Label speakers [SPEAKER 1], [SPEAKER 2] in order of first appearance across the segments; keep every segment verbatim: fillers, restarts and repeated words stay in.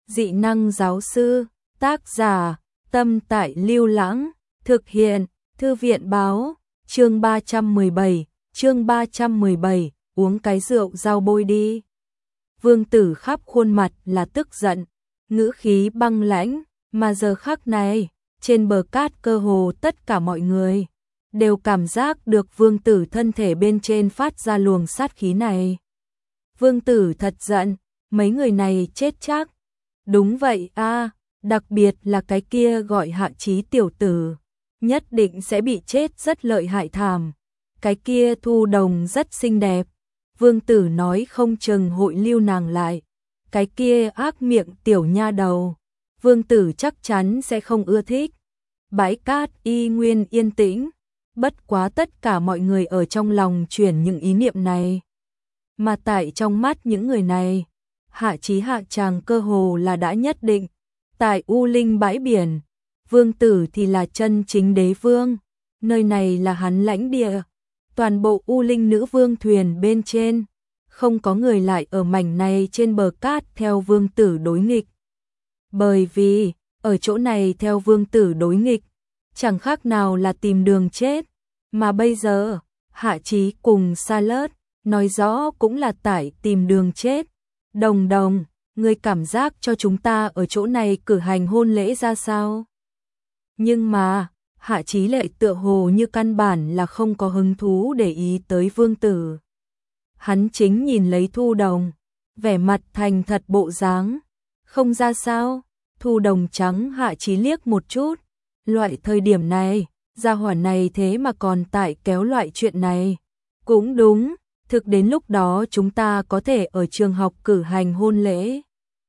[SPEAKER 1] Dị năng giáo sư, tác giả, Tâm Tại Lưu Lãng, thực hiện, Thư viện báo, chương ba trăm mười bảy, chương ba trăm mười bảy, uống cái rượu rau bôi đi. Vương Tử khắp khuôn mặt là tức giận, ngữ khí băng lãnh, mà giờ khắc này, trên bờ cát cơ hồ tất cả mọi người đều cảm giác được Vương Tử thân thể bên trên phát ra luồng sát khí này. Vương Tử thật giận, mấy người này chết chắc. Đúng vậy a, đặc biệt là cái kia gọi Hạ Chí tiểu tử, nhất định sẽ bị chết rất lợi hại thảm. Cái kia Thu Đồng rất xinh đẹp, Vương Tử nói không chừng hội lưu nàng lại. Cái kia ác miệng tiểu nha đầu, Vương Tử chắc chắn sẽ không ưa thích. Bãi cát y nguyên yên tĩnh, bất quá tất cả mọi người ở trong lòng chuyển những ý niệm này. Mà tại trong mắt những người này, Hạ Chí hạ tràng cơ hồ là đã nhất định. Tại U Linh bãi biển, Vương Tử thì là chân chính đế vương, nơi này là hắn lãnh địa. Toàn bộ U Linh nữ vương thuyền bên trên, không có người lại ở mảnh này trên bờ cát theo Vương Tử đối nghịch. Bởi vì, ở chỗ này theo Vương Tử đối nghịch, chẳng khác nào là tìm đường chết. Mà bây giờ, Hạ Chí cùng Sa Lớt, nói rõ cũng là tại tìm đường chết. Đồng Đồng, ngươi cảm giác cho chúng ta ở chỗ này cử hành hôn lễ ra sao? Nhưng mà, Hạ Chí lệ tựa hồ như căn bản là không có hứng thú để ý tới Vương Tử. Hắn chính nhìn lấy Thu Đồng, vẻ mặt thành thật bộ dáng. Không ra sao, Thu Đồng trắng Hạ Chí liếc một chút. Loại thời điểm này, gia hỏa này thế mà còn tại kéo loại chuyện này. Cũng đúng, thực đến lúc đó chúng ta có thể ở trường học cử hành hôn lễ.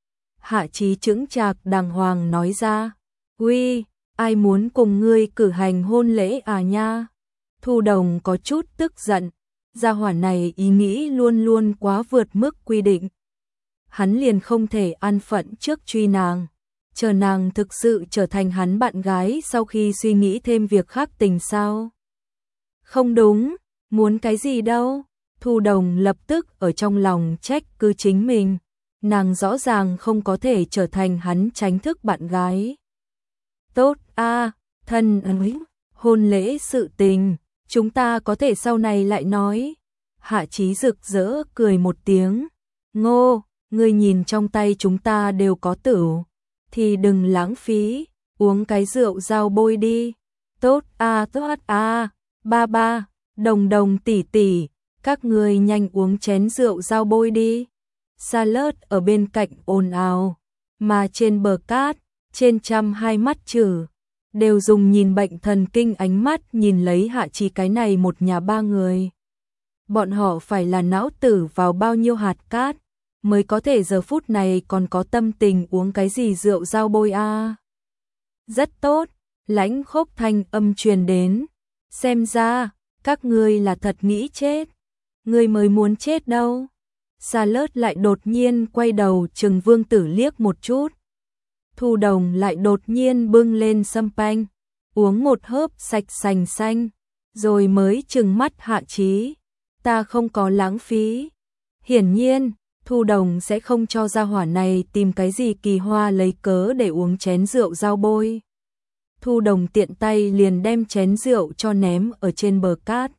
[SPEAKER 1] Hạ Chí chững chạc đàng hoàng nói ra. Uy, ai muốn cùng ngươi cử hành hôn lễ à nha? Thu Đồng có chút tức giận, gia hỏa này ý nghĩ luôn luôn quá vượt mức quy định. Hắn liền không thể an phận trước truy nàng, chờ nàng thực sự trở thành hắn bạn gái sau khi suy nghĩ thêm việc khác tình sao? Không đúng, muốn cái gì đâu? Thu Đồng lập tức ở trong lòng trách cứ chính mình, nàng rõ ràng không có thể trở thành hắn tránh thức bạn gái. Tốt a, thân ơi, hôn lễ sự tình, chúng ta có thể sau này lại nói. Hạ Chí rực rỡ cười một tiếng. Ngô, ngươi nhìn trong tay chúng ta đều có tửu, thì đừng lãng phí, uống cái rượu rau bôi đi. Tốt a, tốt a, ba ba, Đồng Đồng tỷ tỷ, các ngươi nhanh uống chén rượu rau bôi đi. Sa Lớt ở bên cạnh ồn ào, mà trên bờ cát, trên trăm hai mắt trừ, đều dùng nhìn bệnh thần kinh ánh mắt nhìn lấy Hạ Chí cái này một nhà ba người. Bọn họ phải là não tử vào bao nhiêu hạt cát, mới có thể giờ phút này còn có tâm tình uống cái gì rượu rau bôi a. À. Rất tốt, lãnh khốc thanh âm truyền đến. Xem ra, các ngươi là thật nghĩ chết. Ngươi mới muốn chết đâu. Sa Lớt lại đột nhiên quay đầu chừng Vương Tử liếc một chút. Thu Đồng lại đột nhiên bưng lên sâm panh, uống một hớp sạch sành xanh, rồi mới trừng mắt Hạ Chí. Ta không có lãng phí. Hiển nhiên, Thu Đồng sẽ không cho gia hỏa này tìm cái gì kỳ hoa lấy cớ để uống chén rượu rau bôi. Thu Đồng tiện tay liền đem chén rượu cho ném ở trên bờ cát.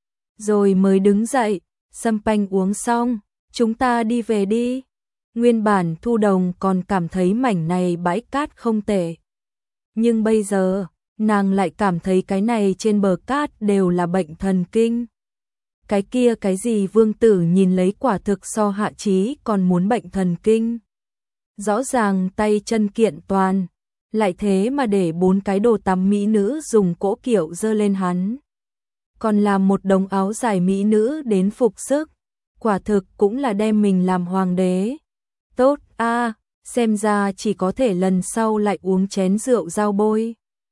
[SPEAKER 1] Rồi mới đứng dậy, sâm panh uống xong, chúng ta đi về đi. Nguyên bản Thu Đồng còn cảm thấy mảnh này bãi cát không tệ. Nhưng bây giờ, nàng lại cảm thấy cái này trên bờ cát đều là bệnh thần kinh. Cái kia cái gì Vương Tử nhìn lấy quả thực so Hạ Chí còn muốn bệnh thần kinh. Rõ ràng tay chân kiện toàn, lại thế mà để bốn cái đồ tắm mỹ nữ dùng cỗ kiệu dơ lên hắn. Còn làm một đống áo dài mỹ nữ đến phục sức, quả thực cũng là đem mình làm hoàng đế. Tốt a, xem ra chỉ có thể lần sau lại uống chén rượu rau bôi.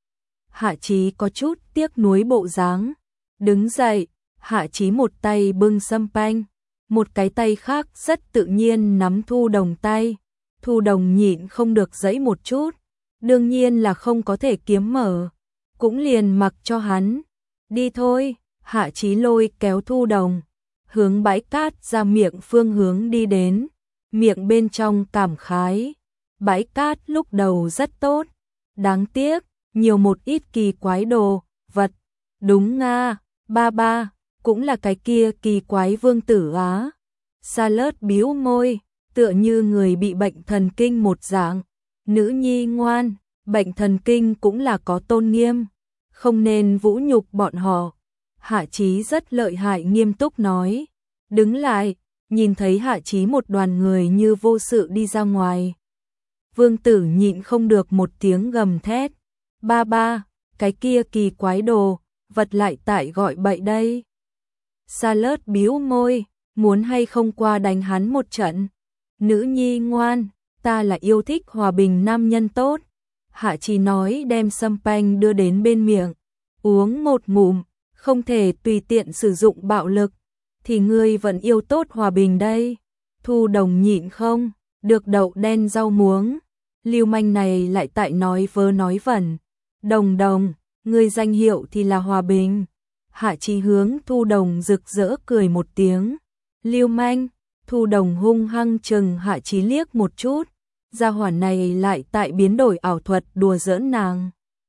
[SPEAKER 1] Hạ Chí có chút tiếc nuối bộ dáng, đứng dậy, Hạ Chí một tay bưng sâm panh, một cái tay khác rất tự nhiên nắm Thu Đồng tay. Thu Đồng nhịn không được giãy một chút, đương nhiên là không có thể kiếm mở, cũng liền mặc cho hắn. Đi thôi, Hạ Chí lôi kéo Thu Đồng, hướng bãi cát ra miệng phương hướng đi đến, miệng bên trong cảm khái, bãi cát lúc đầu rất tốt, đáng tiếc, nhiều một ít kỳ quái đồ, vật. Đúng nga, ba ba, cũng là cái kia kỳ quái vương tử á. Charlotte bĩu môi, tựa như người bị bệnh thần kinh một dạng. Nữ nhi ngoan, bệnh thần kinh cũng là có tôn nghiêm, không nên vũ nhục bọn họ. Hạ Chí rất lợi hại nghiêm túc nói. Đứng lại, nhìn thấy Hạ Chí một đoàn người như vô sự đi ra ngoài. Vương tử nhịn không được một tiếng gầm thét. Ba ba, cái kia kỳ quái đồ, vật lại tại gọi bậy đây. Charlotte bĩu môi, muốn hay không qua đánh hắn một trận. Nữ nhi ngoan, ta là yêu thích hòa bình nam nhân tốt. Hạ Chí nói đem champagne đưa đến bên miệng. Uống một ngụm, không thể tùy tiện sử dụng bạo lực. Thì ngươi vẫn yêu tốt hòa bình đây. Thu Đồng nhịn không, được đậu đen rau muống. Lưu manh này lại tại nói vớ nói vẩn. Đồng Đồng, ngươi danh hiệu thì là hòa bình. Hạ Chí hướng Thu Đồng rực rỡ cười một tiếng. Lưu manh, Thu Đồng hung hăng chừng Hạ Chí liếc một chút. Gia hỏa này lại tại biến đổi ảo thuật đùa giỡn nàng.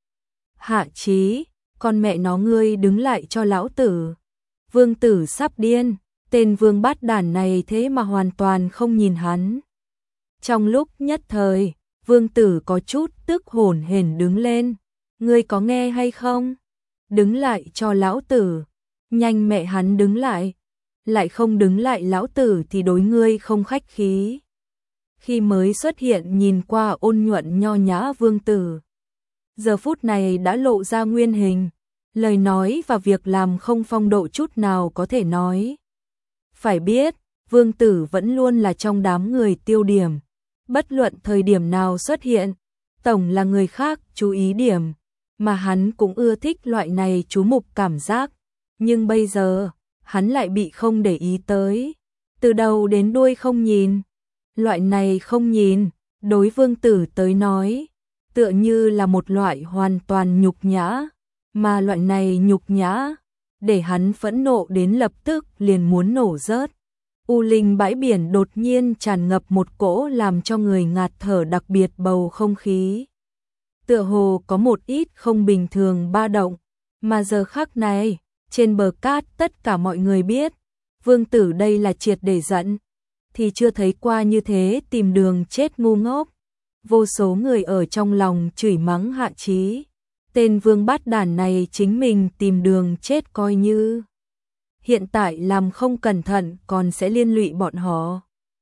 [SPEAKER 1] Hạ Chí, con mẹ nó ngươi đứng lại cho lão tử. Vương tử sắp điên, tên vương bát đản này thế mà hoàn toàn không nhìn hắn. Trong lúc nhất thời, vương tử có chút tức hổn hển đứng lên. Ngươi có nghe hay không? Đứng lại cho lão tử. Nhanh mẹ hắn đứng lại. Lại không đứng lại lão tử thì đối ngươi không khách khí. Khi mới xuất hiện nhìn qua ôn nhuận nho nhã vương tử. Giờ phút này đã lộ ra nguyên hình. Lời nói và việc làm không phong độ chút nào có thể nói. Phải biết, vương tử vẫn luôn là trong đám người tiêu điểm. Bất luận thời điểm nào xuất hiện, tổng là người khác chú ý điểm. Mà hắn cũng ưa thích loại này chú mục cảm giác. Nhưng bây giờ, hắn lại bị không để ý tới. Từ đầu đến đuôi không nhìn. Loại này không nhìn, đối vương tử tới nói, tựa như là một loại hoàn toàn nhục nhã. Mà loại này nhục nhã, để hắn phẫn nộ đến lập tức liền muốn nổ rớt. U linh bãi biển đột nhiên tràn ngập một cỗ làm cho người ngạt thở đặc biệt bầu không khí. Tựa hồ có một ít không bình thường ba động, mà giờ khắc này, trên bờ cát tất cả mọi người biết, vương tử đây là triệt để giận, thì chưa thấy qua như thế tìm đường chết ngu ngốc. Vô số người ở trong lòng chửi mắng Hạ Chí. Tên vương bát đản này chính mình tìm đường chết coi như. Hiện tại làm không cẩn thận còn sẽ liên lụy bọn họ.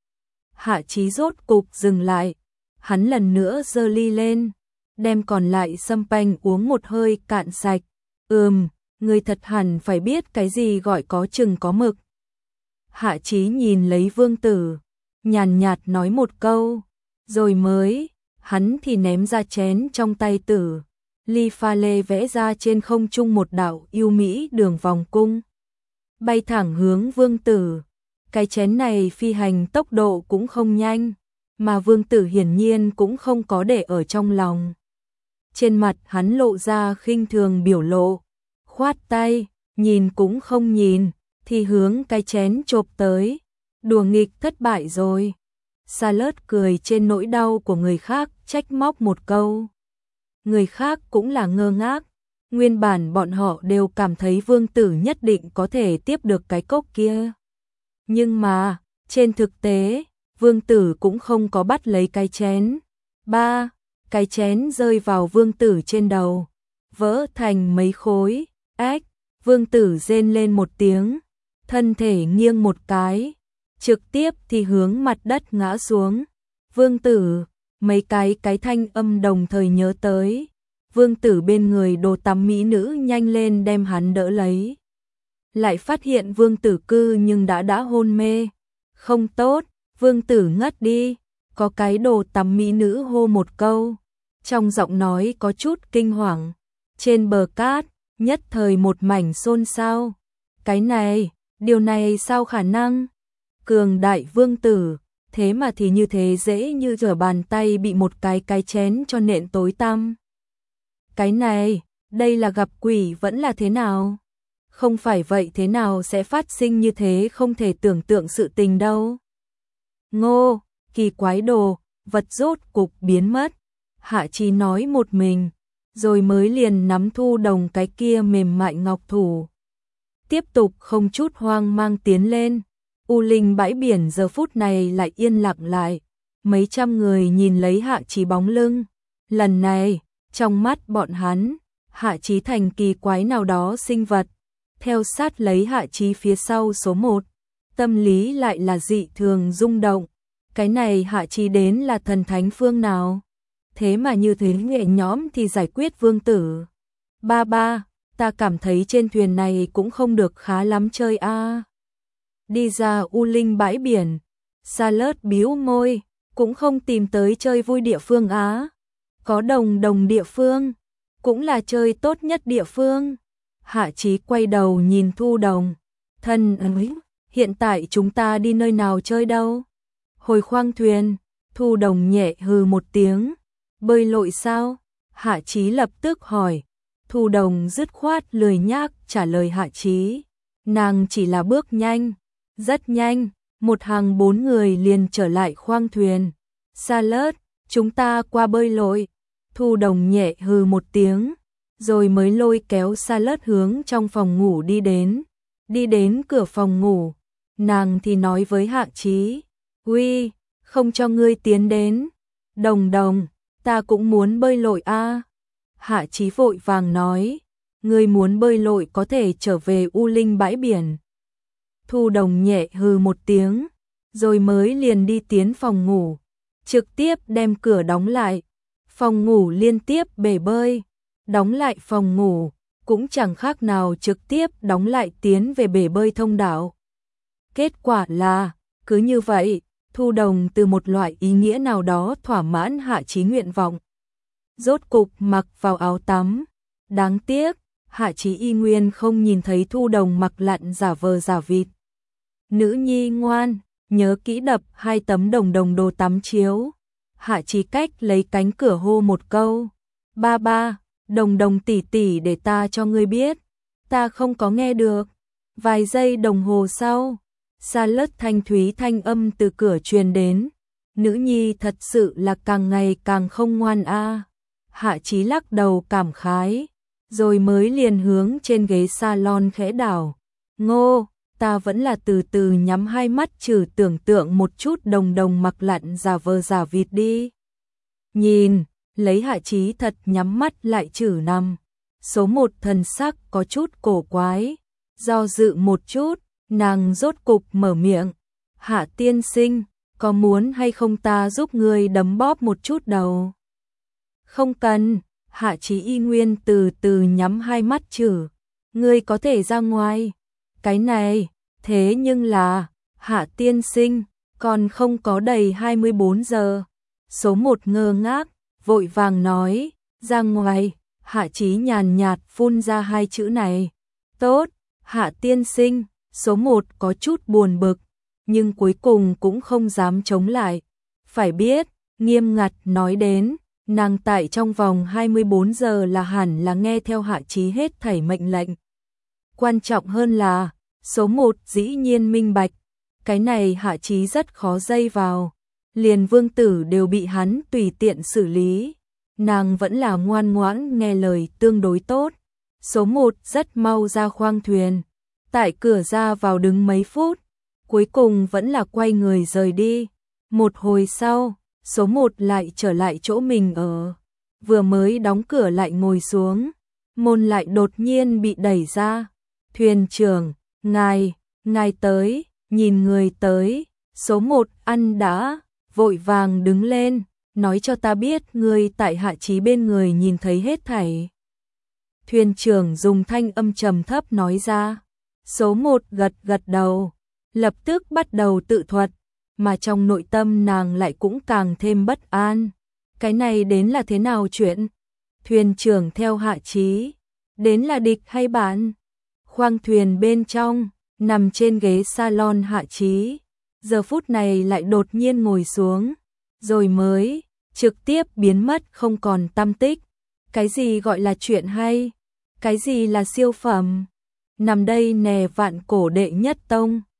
[SPEAKER 1] Hạ Chí rốt cục dừng lại. Hắn lần nữa giơ ly lên. Đem còn lại champagne uống một hơi cạn sạch. Ừm, người thật hẳn phải biết cái gì gọi có chừng có mực. Hạ Chí nhìn lấy vương tử. Nhàn nhạt nói một câu. Rồi mới, hắn thì ném ra chén trong tay tử. Ly pha lê vẽ ra trên không trung một đạo yêu mỹ đường vòng cung. Bay thẳng hướng vương tử. Cái chén này phi hành tốc độ cũng không nhanh. Mà vương tử hiển nhiên cũng không có để ở trong lòng. Trên mặt hắn lộ ra khinh thường biểu lộ. Khoát tay, nhìn cũng không nhìn, thì hướng cái chén chộp tới. Đùa nghịch thất bại rồi. Charlotte cười trên nỗi đau của người khác, trách móc một câu. Người khác cũng là ngơ ngác. Nguyên bản bọn họ đều cảm thấy vương tử nhất định có thể tiếp được cái cốc kia. Nhưng mà, trên thực tế, vương tử cũng không có bắt lấy cái chén. Ba, cái chén rơi vào vương tử trên đầu. Vỡ thành mấy khối. Ách, vương tử rên lên một tiếng. Thân thể nghiêng một cái. Trực tiếp thì hướng mặt đất ngã xuống. Vương tử, mấy cái cái thanh âm đồng thời nhớ tới. Vương tử bên người đồ tắm mỹ nữ nhanh lên đem hắn đỡ lấy. Lại phát hiện vương tử cư nhưng đã đã hôn mê. Không tốt, vương tử ngất đi. Có cái đồ tắm mỹ nữ hô một câu. Trong giọng nói có chút kinh hoàng. Trên bờ cát, nhất thời một mảnh xôn xao. Cái này, điều này sao khả năng? Cường đại vương tử, thế mà thì như thế dễ như trở bàn tay bị một cái cái chén cho nện tối tăm. Cái này, đây là gặp quỷ vẫn là thế nào? Không phải vậy thế nào sẽ phát sinh như thế không thể tưởng tượng sự tình đâu. Ngô, kỳ quái đồ, vật rốt cục biến mất. Hạ Chí nói một mình, rồi mới liền nắm Thu Đồng cái kia mềm mại ngọc thủ. Tiếp tục không chút hoang mang tiến lên. U Linh bãi biển giờ phút này lại yên lặng lại. Mấy trăm người nhìn lấy Hạ Chí bóng lưng. Lần này, trong mắt bọn hắn, Hạ Chí thành kỳ quái nào đó sinh vật. Theo sát lấy Hạ Chí phía sau số một. Tâm lý lại là dị thường rung động. Cái này Hạ Chí đến là thần thánh phương nào? Thế mà như thế nhẹ nhõm thì giải quyết vương tử. Ba ba, ta cảm thấy trên thuyền này cũng không được khá lắm chơi a. À. Đi ra U Linh bãi biển, Charlotte bĩu môi, cũng không tìm tới chơi vui địa phương á. Có Đồng Đồng địa phương, cũng là chơi tốt nhất địa phương. Hạ Chí quay đầu nhìn Thu Đồng, thân ơi, hiện tại chúng ta đi nơi nào chơi đâu? Hồi khoang thuyền. Thu Đồng nhẹ hừ một tiếng. Bơi lội sao? Hạ Chí lập tức hỏi. Thu Đồng dứt khoát lười nhác trả lời Hạ Chí. Nàng chỉ là bước nhanh, rất nhanh, một hàng bốn người liền trở lại khoang thuyền. Charlotte, chúng ta qua bơi lội. Thu Đồng nhẹ hừ một tiếng, rồi mới lôi kéo Charlotte hướng trong phòng ngủ đi đến. Đi đến cửa phòng ngủ, nàng thì nói với Hạ Chí. Uy, không cho ngươi tiến đến. Đồng Đồng, ta cũng muốn bơi lội a. À. Hạ Chí vội vàng nói, ngươi muốn bơi lội có thể trở về U Linh bãi biển. Thu Đồng nhẹ hừ một tiếng, rồi mới liền đi tiến phòng ngủ, trực tiếp đem cửa đóng lại. Phòng ngủ liên tiếp bể bơi, đóng lại phòng ngủ, cũng chẳng khác nào trực tiếp đóng lại tiến về bể bơi thông đạo. Kết quả là, cứ như vậy, Thu Đồng từ một loại ý nghĩa nào đó thỏa mãn Hạ Chí nguyện vọng. Rốt cục mặc vào áo tắm. Đáng tiếc, Hạ Chí y nguyên không nhìn thấy Thu Đồng mặc lặn giả vờ giả vịt. Nữ nhi ngoan, nhớ kỹ đập hai tấm đồng đồng đồ tắm chiếu. Hạ Chí cách lấy cánh cửa hô một câu. Ba ba, Đồng Đồng tỷ tỷ để ta cho ngươi biết. Ta không có nghe được. Vài giây đồng hồ sau, Charlotte thanh thúy thanh âm từ cửa truyền đến. Nữ nhi thật sự là càng ngày càng không ngoan a. À. Hạ Chí lắc đầu cảm khái, rồi mới liền hướng trên ghế salon khẽ đảo. Ngô, ta vẫn là từ từ nhắm hai mắt trừ tưởng tượng một chút Đồng Đồng mặc lặn giả vờ giả vịt đi. Nhìn, lấy Hạ Chí thật nhắm mắt lại trừ nằm. Số một thần sắc có chút cổ quái, do dự một chút, nàng rốt cục mở miệng. Hạ tiên sinh, có muốn hay không ta giúp ngươi đấm bóp một chút đầu? Không cần. Hạ Chí y nguyên từ từ nhắm hai mắt trừ. Ngươi có thể ra ngoài. Cái này, thế nhưng là, Hạ tiên sinh, còn không có đầy hai mươi bốn giờ. Số một ngơ ngác, vội vàng nói, ra ngoài. Hạ Chí nhàn nhạt phun ra hai chữ này. Tốt, Hạ tiên sinh. Số một có chút buồn bực, nhưng cuối cùng cũng không dám chống lại. Phải biết, nghiêm ngặt nói đến, nàng tại trong vòng hai mươi bốn giờ là hẳn là nghe theo Hạ Chí hết thảy mệnh lệnh. Quan trọng hơn là, số một dĩ nhiên minh bạch, cái này Hạ Chí rất khó dây vào. Liền vương tử đều bị hắn tùy tiện xử lý. Nàng vẫn là ngoan ngoãn nghe lời tương đối tốt. Số một rất mau ra khoang thuyền. Tại cửa ra vào đứng mấy phút, cuối cùng vẫn là quay người rời đi. Một hồi sau, số một lại trở lại chỗ mình ở. Vừa mới đóng cửa lại ngồi xuống, môn lại đột nhiên bị đẩy ra. Thuyền trưởng, ngài, ngài tới, nhìn người tới. Số một ăn đã, vội vàng đứng lên, nói cho ta biết người tại Hạ Chí bên người nhìn thấy hết thảy. Thuyền trưởng dùng thanh âm trầm thấp nói ra. Số một gật gật đầu, lập tức bắt đầu tự thuật, mà trong nội tâm nàng lại cũng càng thêm bất an. Cái này đến là thế nào chuyện? Thuyền trưởng theo Hạ Chí, đến là địch hay bạn? Khoang thuyền bên trong, nằm trên ghế salon Hạ Chí, giờ phút này lại đột nhiên ngồi xuống, rồi mới trực tiếp biến mất không còn tăm tích. Cái gì gọi là chuyện hay? Cái gì là siêu phẩm? Nằm đây nè vạn cổ đệ nhất tông.